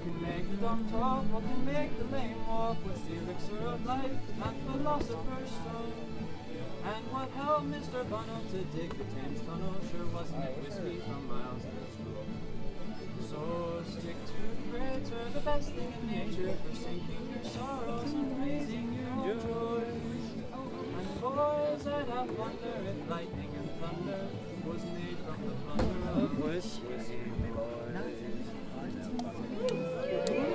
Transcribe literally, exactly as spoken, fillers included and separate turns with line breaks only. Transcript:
can make the dumb talk? What can make the lame walk? What's the elixir of life and philosopher's stone? And what helped Mister Bunno to dig the Thames Tunnel? Sure wasn't it whiskey from Miles Terspoon? So stick to greater, the best thing in nature, for sinking your sorrows and raising your joys. And boys, I'd have wonder if lightning and thunder was made from the plunder of whiskey, boys.